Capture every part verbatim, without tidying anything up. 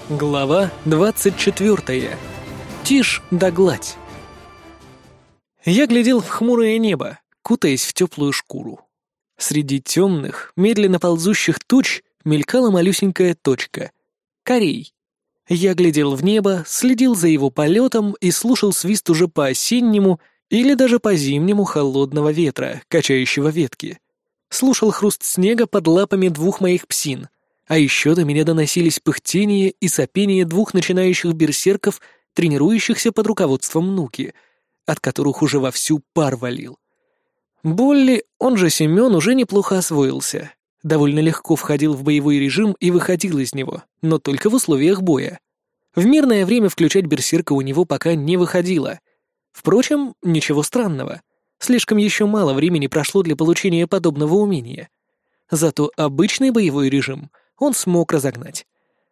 Глава двадцать четвёртая. Тишь да гладь. Я глядел в хмурое небо, кутаясь в теплую шкуру. Среди темных, медленно ползущих туч мелькала малюсенькая точка — Корей. Я глядел в небо, следил за его полетом и слушал свист уже по-осеннему или даже по-зимнему холодного ветра, качающего ветки. Слушал хруст снега под лапами двух моих псин. А еще до меня доносились пыхтение и сопение двух начинающих берсерков, тренирующихся под руководством Нуки, от которых уже вовсю пар валил. Болли, он же Семен, уже неплохо освоился. Довольно легко входил в боевой режим и выходил из него, но только в условиях боя. В мирное время включать берсерка у него пока не выходило. Впрочем, ничего странного. Слишком еще мало времени прошло для получения подобного умения. Зато обычный боевой режим он смог разогнать.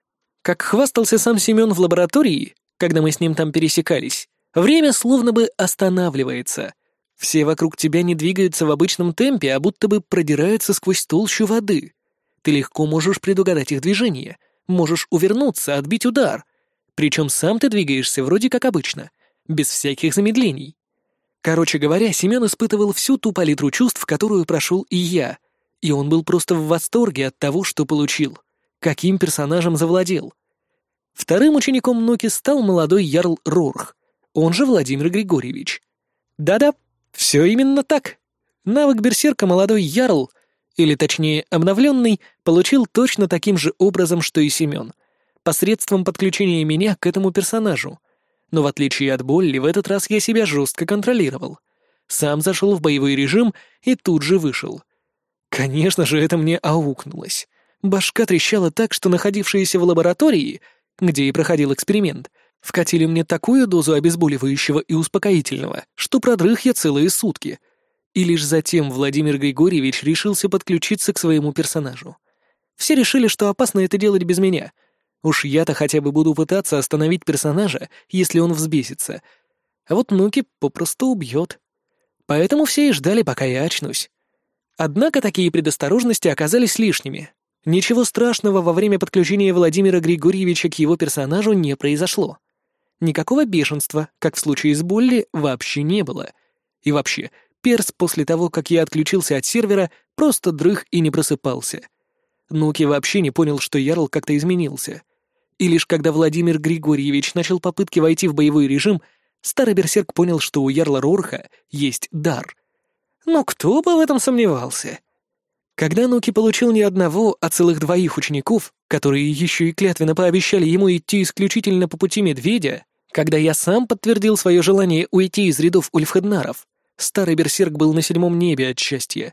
Как хвастался сам Семен в лаборатории, когда мы с ним там пересекались, время словно бы останавливается. Все вокруг тебя не двигаются в обычном темпе, а будто бы продираются сквозь толщу воды. Ты легко можешь предугадать их движение, можешь увернуться, отбить удар. Причем сам ты двигаешься вроде как обычно, без всяких замедлений. Короче говоря, Семен испытывал всю ту палитру чувств, которую прошел и я, и он был просто в восторге от того, что получил, каким персонажем завладел. Вторым учеником Нуки стал молодой ярл Рорх, он же Владимир Григорьевич. Да-да, все именно так. Навык берсерка молодой ярл, или точнее обновленный, получил точно таким же образом, что и Семен, посредством подключения меня к этому персонажу. Но в отличие от Болли, в этот раз я себя жестко контролировал. Сам зашел в боевой режим и тут же вышел. Конечно же, это мне аукнулось. Башка трещала так, что находившиеся в лаборатории, где и проходил эксперимент, вкатили мне такую дозу обезболивающего и успокоительного, что продрых я целые сутки. И лишь затем Владимир Григорьевич решился подключиться к своему персонажу. Все решили, что опасно это делать без меня. Уж я-то хотя бы буду пытаться остановить персонажа, если он взбесится. А вот Нуки попросту убьет. Поэтому все и ждали, пока я очнусь. Однако такие предосторожности оказались лишними. Ничего страшного во время подключения Владимира Григорьевича к его персонажу не произошло. Никакого бешенства, как в случае с Болли, вообще не было. И вообще, перс после того, как я отключился от сервера, просто дрых и не просыпался. Нуки вообще не понял, что ярл как-то изменился. И лишь когда Владимир Григорьевич начал попытки войти в боевой режим, старый берсерк понял, что у ярла Рорха есть дар. Но кто бы в этом сомневался? Когда Нуки получил не одного, а целых двоих учеников, которые еще и клятвенно пообещали ему идти исключительно по пути медведя, когда я сам подтвердил свое желание уйти из рядов ульфхеднаров, старый берсерк был на седьмом небе от счастья.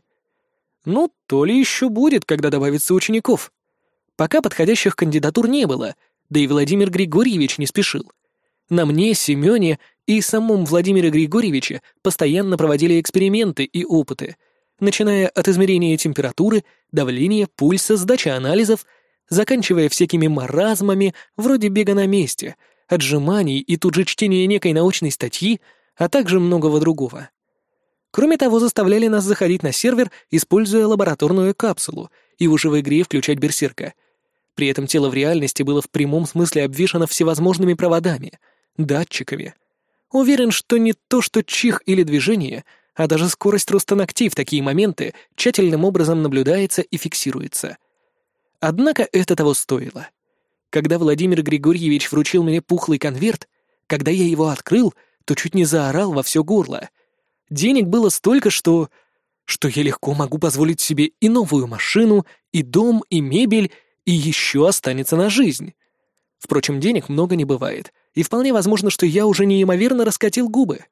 Ну, то ли еще будет, когда добавится учеников. Пока подходящих кандидатур не было, да и Владимир Григорьевич не спешил. На мне, Семене и самом Владимире Григорьевиче постоянно проводили эксперименты и опыты, начиная от измерения температуры, давления, пульса, сдачи анализов, заканчивая всякими маразмами, вроде бега на месте, отжиманий и тут же чтения некой научной статьи, а также многого другого. Кроме того, заставляли нас заходить на сервер, используя лабораторную капсулу, и уже в игре включать берсерка. При этом тело в реальности было в прямом смысле обвешано всевозможными проводами, датчиками. Уверен, что не то, что чих или движение, а даже скорость роста ногтей в такие моменты тщательным образом наблюдается и фиксируется. Однако это того стоило. Когда Владимир Григорьевич вручил мне пухлый конверт, когда я его открыл, то чуть не заорал во все горло. Денег было столько, что... что я легко могу позволить себе и новую машину, и дом, и мебель, и еще останется на жизнь. Впрочем, денег много не бывает, и вполне возможно, что я уже неимоверно раскатил губы.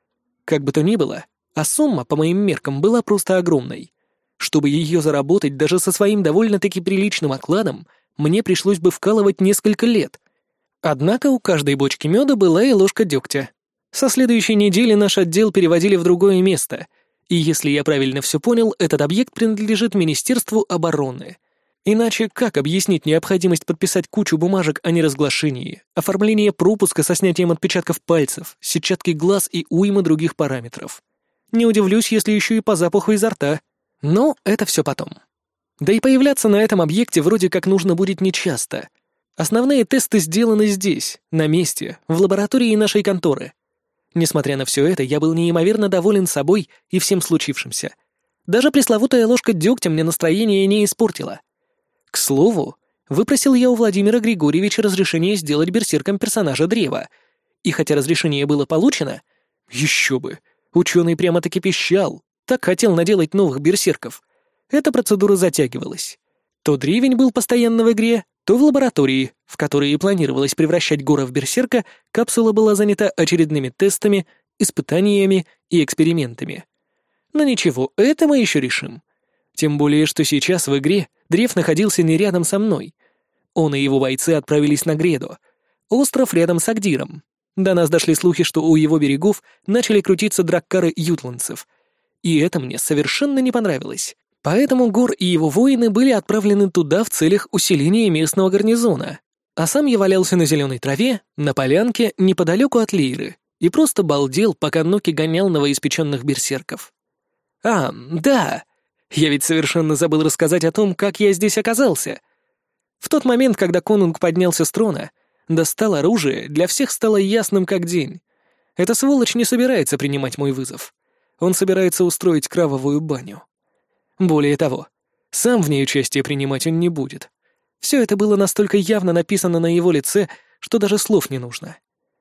Как бы то ни было, а сумма, по моим меркам, была просто огромной. Чтобы ее заработать даже со своим довольно-таки приличным окладом, мне пришлось бы вкалывать несколько лет. Однако у каждой бочки меда была и ложка дегтя. Со следующей недели наш отдел переводили в другое место, и если я правильно все понял, этот объект принадлежит Министерству обороны. Иначе как объяснить необходимость подписать кучу бумажек о неразглашении, оформление пропуска со снятием отпечатков пальцев, сетчатки глаз и уймы других параметров? Не удивлюсь, если еще и по запаху изо рта. Но это все потом. Да и появляться на этом объекте вроде как нужно будет нечасто. Основные тесты сделаны здесь, на месте, в лаборатории нашей конторы. Несмотря на все это, я был неимоверно доволен собой и всем случившимся. Даже пресловутая ложка дегтя мне настроение не испортила. К слову, выпросил я у Владимира Григорьевича разрешение сделать берсерком персонажа Древа. И хотя разрешение было получено, еще бы, ученый прямо-таки пищал, так хотел наделать новых берсерков. Эта процедура затягивалась. То Древень был постоянно в игре, то в лаборатории, в которой и планировалось превращать Гора в берсерка, капсула была занята очередными тестами, испытаниями и экспериментами. Но ничего, это мы еще решим. Тем более, что сейчас в игре Древ находился не рядом со мной. Он и его бойцы отправились на Гредо, остров рядом с Агдиром. До нас дошли слухи, что у его берегов начали крутиться драккары ютландцев. И это мне совершенно не понравилось. Поэтому Гор и его воины были отправлены туда в целях усиления местного гарнизона. А сам я валялся на зеленой траве, на полянке, неподалеку от Лейры, и просто балдел, пока Ноки гонял новоиспеченных берсерков. А, да, я ведь совершенно забыл рассказать о том, как я здесь оказался. В тот момент, когда конунг поднялся с трона, достал оружие, для всех стало ясным как день. Эта сволочь не собирается принимать мой вызов. Он собирается устроить кровавую баню. Более того, сам в ней участие принимать он не будет. Все это было настолько явно написано на его лице, что даже слов не нужно.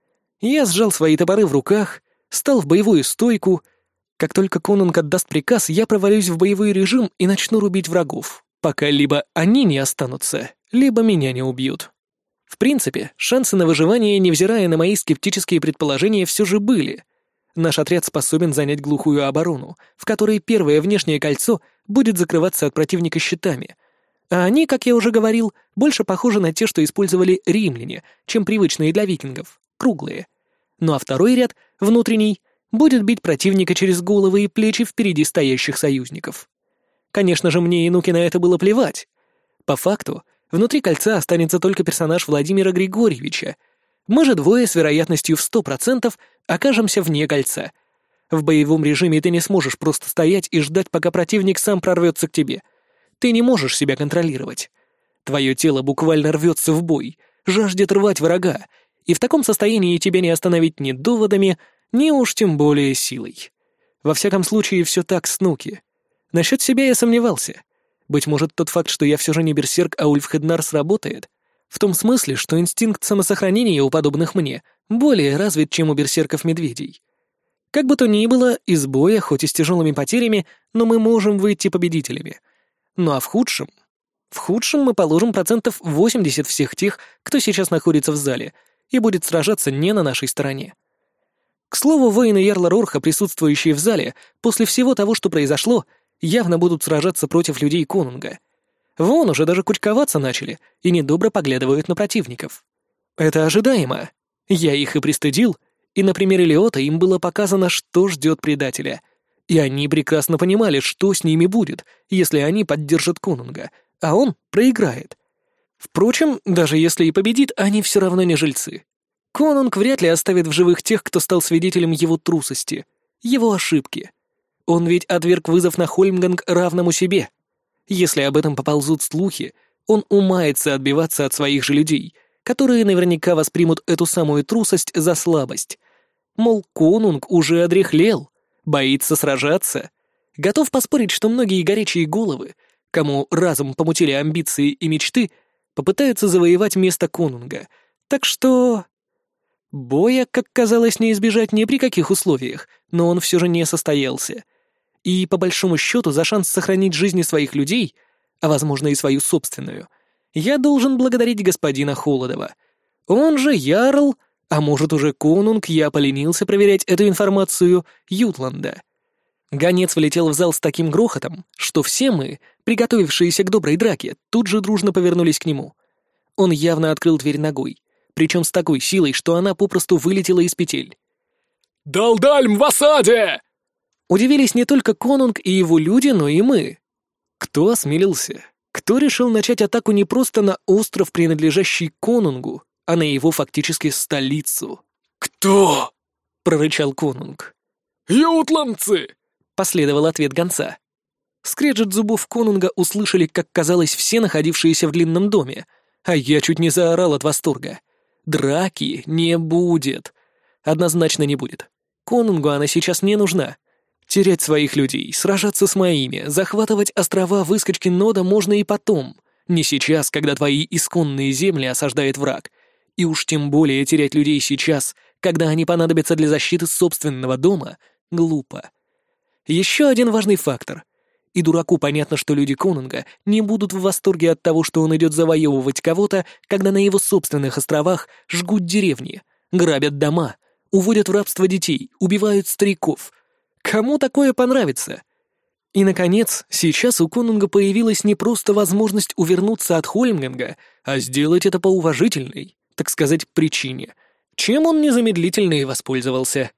Я сжал свои топоры в руках, стал в боевую стойку. Как только конунг отдаст приказ, я провалюсь в боевой режим и начну рубить врагов, пока либо они не останутся, либо меня не убьют. В принципе, шансы на выживание, невзирая на мои скептические предположения, все же были. Наш отряд способен занять глухую оборону, в которой первое внешнее кольцо будет закрываться от противника щитами. А они, как я уже говорил, больше похожи на те, что использовали римляне, чем привычные для викингов, круглые. Ну а второй ряд, внутренний, будет бить противника через головы и плечи впереди стоящих союзников. Конечно же, мне и Нуки на это было плевать. По факту, внутри кольца останется только персонаж Владимира Григорьевича. Мы же двое с вероятностью в сто процентов окажемся вне кольца. В боевом режиме ты не сможешь просто стоять и ждать, пока противник сам прорвется к тебе. Ты не можешь себя контролировать. Твое тело буквально рвется в бой, жаждет рвать врага, и в таком состоянии тебя не остановить ни доводами, ни уж тем более силой. Во всяком случае, все так с Нуки. Насчет себя я сомневался. Быть может, тот факт, что я все же не берсерк, а Ульфхеднар, сработает. В том смысле, что инстинкт самосохранения у подобных мне более развит, чем у берсерков-медведей. Как бы то ни было, из боя, хоть и с тяжелыми потерями, но мы можем выйти победителями. Ну а в худшем? В худшем мы положим процентов восемьдесят всех тех, кто сейчас находится в зале, и будет сражаться не на нашей стороне. К слову, воины Ярла Рорха, присутствующие в зале, после всего того, что произошло, явно будут сражаться против людей конунга. Вон уже даже кучковаться начали и недобро поглядывают на противников. Это ожидаемо. Я их и пристыдил, и на примере Леота им было показано, что ждет предателя. И они прекрасно понимали, что с ними будет, если они поддержат конунга, а он проиграет. Впрочем, даже если и победит, они все равно не жильцы. Конунг вряд ли оставит в живых тех, кто стал свидетелем его трусости, его ошибки. Он ведь отверг вызов на Хольмганг равному себе. Если об этом поползут слухи, он умается отбиваться от своих же людей, которые наверняка воспримут эту самую трусость за слабость. Мол, конунг уже одряхлел, боится сражаться. Готов поспорить, что многие горячие головы, кому разом помутили амбиции и мечты, попытаются завоевать место конунга. Так что... Боя, как казалось, не избежать ни при каких условиях, но он все же не состоялся. И, по большому счету, за шанс сохранить жизни своих людей, а, возможно, и свою собственную, я должен благодарить господина Холодова. Он же ярл, а может уже конунг, я поленился проверять эту информацию, Ютланда. Гонец влетел в зал с таким грохотом, что все мы, приготовившиеся к доброй драке, тут же дружно повернулись к нему. Он явно открыл дверь ногой, причем с такой силой, что она попросту вылетела из петель. «Далдальм в осаде!» Удивились не только конунг и его люди, но и мы. Кто осмелился? Кто решил начать атаку не просто на остров, принадлежащий конунгу, а на его фактически столицу? «Кто?» — прорычал конунг. «Ютландцы!» — последовал ответ гонца. Скрежет зубов конунга услышали, как казалось, все находившиеся в длинном доме, А я чуть не заорал от восторга. Драки не будет. Однозначно не будет. Конунгу она сейчас не нужна. Терять своих людей, сражаться с моими, захватывать острова выскочки Нода можно и потом. Не сейчас, когда твои исконные земли осаждает враг. И уж тем более терять людей сейчас, когда они понадобятся для защиты собственного дома, глупо. Еще один важный фактор. И дураку понятно, что люди Конунга не будут в восторге от того, что он идет завоевывать кого-то, когда на его собственных островах жгут деревни, грабят дома, уводят в рабство детей, убивают стариков. Кому такое понравится? И, наконец, сейчас у Конунга появилась не просто возможность увернуться от Хольмганга, а сделать это по уважительной, так сказать, причине, чем он незамедлительно и воспользовался.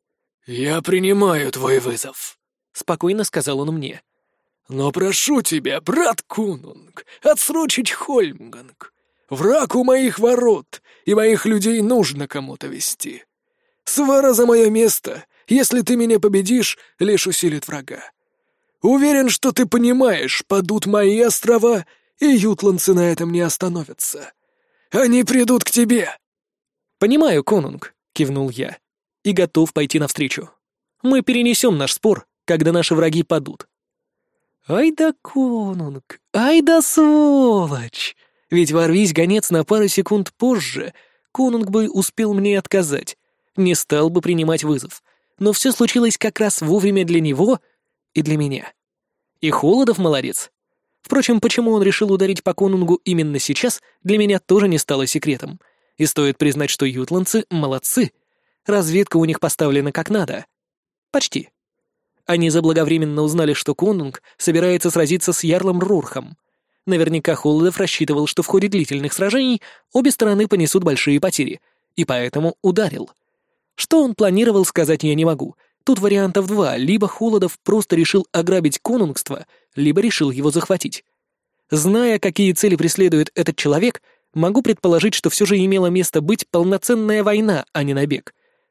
«Я принимаю твой вызов», — спокойно сказал он мне. «Но прошу тебя, брат Конунг, отсрочить Хольмганг. Враг у моих ворот, и моих людей нужно кому-то вести. Свара за мое место, если ты меня победишь, лишь усилит врага. Уверен, что ты понимаешь, падут мои острова, и ютландцы на этом не остановятся. Они придут к тебе». «Понимаю, Конунг», — кивнул я, — «и готов пойти навстречу. Мы перенесем наш спор, когда наши враги падут». «Ай да Конунг, ай да сволочь! Ведь ворвись гонец на пару секунд позже, Конунг бы успел мне отказать, не стал бы принимать вызов. Но все случилось как раз вовремя для него и для меня. И Холодов молодец. Впрочем, почему он решил ударить по Конунгу именно сейчас, для меня тоже не стало секретом. И стоит признать, что ютландцы молодцы. Разведка у них поставлена как надо. Почти. Они заблаговременно узнали, что Конунг собирается сразиться с Ярлом Рурхом. Наверняка Холодов рассчитывал, что в ходе длительных сражений обе стороны понесут большие потери, и поэтому ударил. Что он планировал, сказать я не могу. Тут вариантов два. Либо Холодов просто решил ограбить конунгство, либо решил его захватить. Зная, какие цели преследует этот человек, могу предположить, что все же имела место быть полноценная война, а не набег.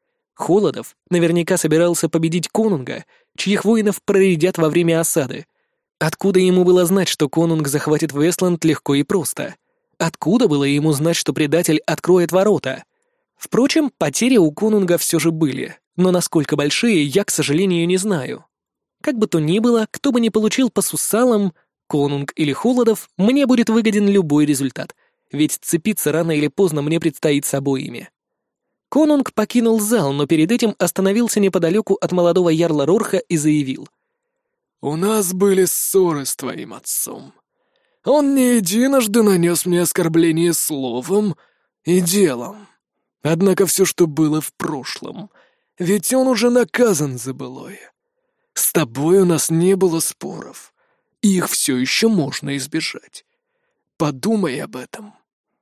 Холодов наверняка собирался победить Конунга, чьих воинов проредят во время осады. Откуда ему было знать, что Конунг захватит Вестланд легко и просто? Откуда было ему знать, что предатель откроет ворота? Впрочем, потери у Конунга все же были, но насколько большие, я, к сожалению, не знаю. Как бы то ни было, кто бы ни получил по сусалам, Конунг или Холодов, мне будет выгоден любой результат, ведь сцепиться рано или поздно мне предстоит с обоими. Конунг покинул зал, но перед этим остановился неподалеку от молодого ярла Рорха и заявил. «У нас были ссоры с твоим отцом. Он не единожды нанес мне оскорбление словом и делом. Однако все, что было в прошлом, ведь он уже наказан за былое. С тобой у нас не было споров, и их все еще можно избежать. Подумай об этом».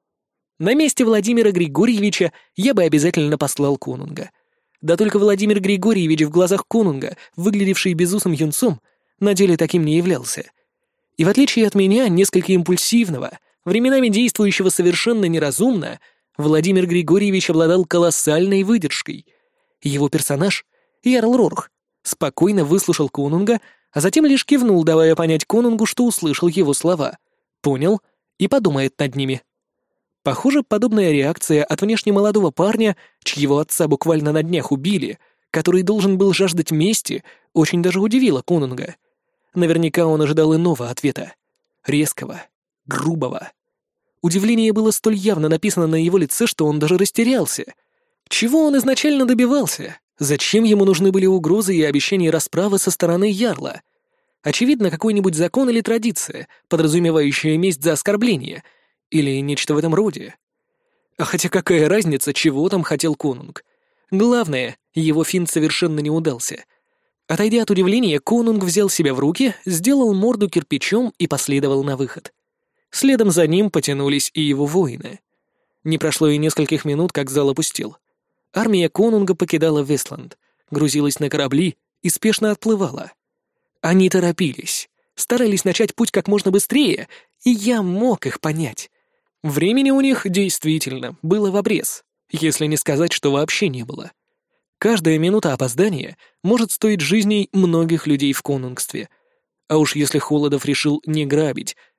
На месте Владимира Григорьевича я бы обязательно послал Конунга. Да только Владимир Григорьевич в глазах Конунга, выглядевший безусым юнцом, на деле таким не являлся. И в отличие от меня, несколько импульсивного, временами действующего совершенно неразумно, Владимир Григорьевич обладал колоссальной выдержкой. Его персонаж, Ярл Рорх, спокойно выслушал Конунга, а затем лишь кивнул, давая понять Конунгу, что услышал его слова, понял и подумает над ними. Похоже, подобная реакция от внешне молодого парня, чьего отца буквально на днях убили, который должен был жаждать мести, очень даже удивила Конунга. Наверняка он ожидал иного ответа. Резкого, грубого. Удивление было столь явно написано на его лице, что он даже растерялся. Чего он изначально добивался? Зачем ему нужны были угрозы и обещания расправы со стороны ярла? Очевидно, какой-нибудь закон или традиция, подразумевающая месть за оскорбление — или нечто в этом роде. А хотя какая разница, чего там хотел Конунг? Главное, его финт совершенно не удался. Отойдя от удивления, Конунг взял себя в руки, сделал морду кирпичом и последовал на выход. Следом за ним потянулись и его воины. Не прошло и нескольких минут, как зал опустел. Армия Конунга покидала Вестланд, грузилась на корабли и спешно отплывала. Они торопились, старались начать путь как можно быстрее, и я мог их понять. Времени у них действительно было в обрез, если не сказать, что вообще не было. Каждая минута опоздания может стоить жизней многих людей в конунгстве. А уж если Холодов решил не грабить,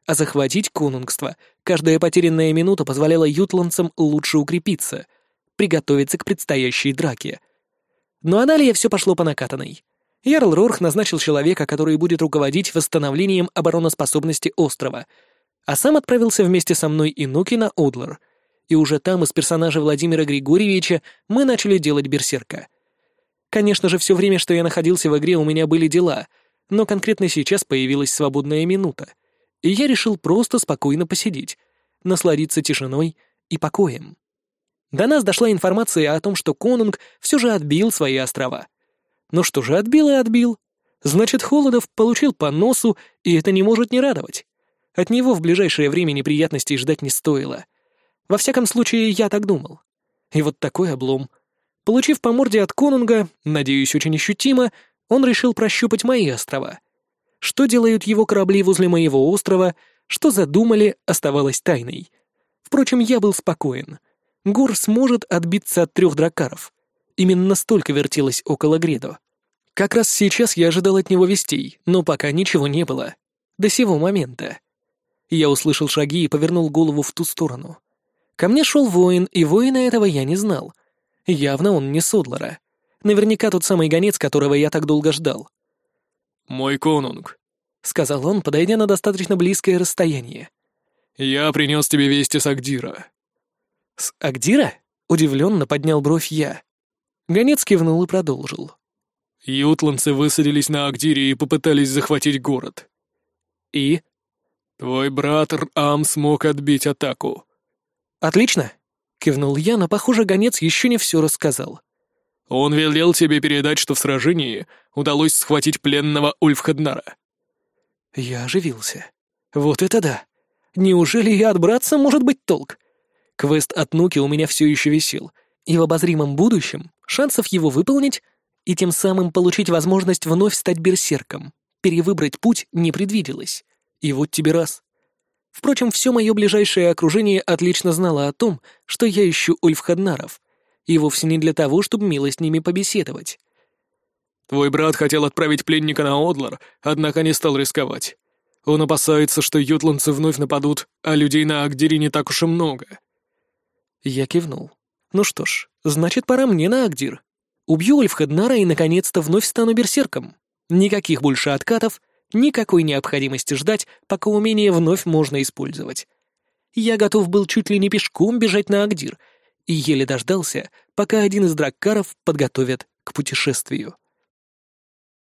а захватить конунгство каждая потерянная минута позволяла ютландцам лучше укрепиться, приготовиться к предстоящей драке. Ну а далее все пошло по накатанной. Ярл Рорх назначил человека, который будет руководить восстановлением обороноспособности острова, а сам отправился вместе со мной и Нуки на Одлар, и уже там из персонажа Владимира Григорьевича мы начали делать берсерка. Конечно же, все время, что я находился в игре, у меня были дела, но конкретно сейчас появилась свободная минута, и я решил просто спокойно посидеть, насладиться тишиной и покоем. До нас дошла информация о том, что конунг все же отбил свои острова. Ну что же, отбил и отбил. Значит, Холодов получил по носу, и это не может не радовать. От него в ближайшее время неприятностей ждать не стоило. Во всяком случае, я так думал. И вот такой облом. Получив по морде от конунга, надеюсь, очень ощутимо, он решил прощупать мои острова. Что делают его корабли возле моего острова, что задумали, оставалось тайной. Впрочем, я был спокоен. Гор сможет отбиться от трех дракаров. Именно столько вертелось около Гредо. Как раз сейчас я ожидал от него вестей, но пока ничего не было. До сего момента. Я услышал шаги и повернул голову в ту сторону. Ко мне шел воин, и воина этого я не знал. Явно он не с Одлара. Наверняка тот самый гонец, которого я так долго ждал. «Мой конунг», — сказал он, подойдя на достаточно близкое расстояние. «Я принес тебе вести с Агдира». «С Агдира?» — удивленно поднял бровь я. Гонец кивнул и продолжил. «Ютландцы высадились на Агдире и попытались захватить город». «И?» «Твой брат Р-Ам смог отбить атаку». «Отлично», — кивнул я, но, похоже, гонец еще не все рассказал. «Он велел тебе передать, что в сражении удалось схватить пленного Ульфхеднара». Я оживился. «Вот это да! Неужели и от братца может быть толк?» Квест от Нуки у меня все еще висел, и в обозримом будущем шансов его выполнить и тем самым получить возможность вновь стать берсерком, перевыбрать путь не предвиделось. И вот тебе раз. Впрочем, все мое ближайшее окружение отлично знало о том, что я ищу Ульфхеднаров, и вовсе не для того, чтобы мило с ними побеседовать. «Твой брат хотел отправить пленника на Одлар, однако не стал рисковать. Он опасается, что ютландцы вновь нападут, а людей на Агдире не так уж и много». Я кивнул. «Ну что ж, значит, пора мне на Агдир. Убью Ульфхеднара и, наконец-то, вновь стану берсерком. Никаких больше откатов, никакой необходимости ждать, пока умение вновь можно использовать. Я готов был чуть ли не пешком бежать на Агдир, и еле дождался, пока один из драккаров подготовят к путешествию».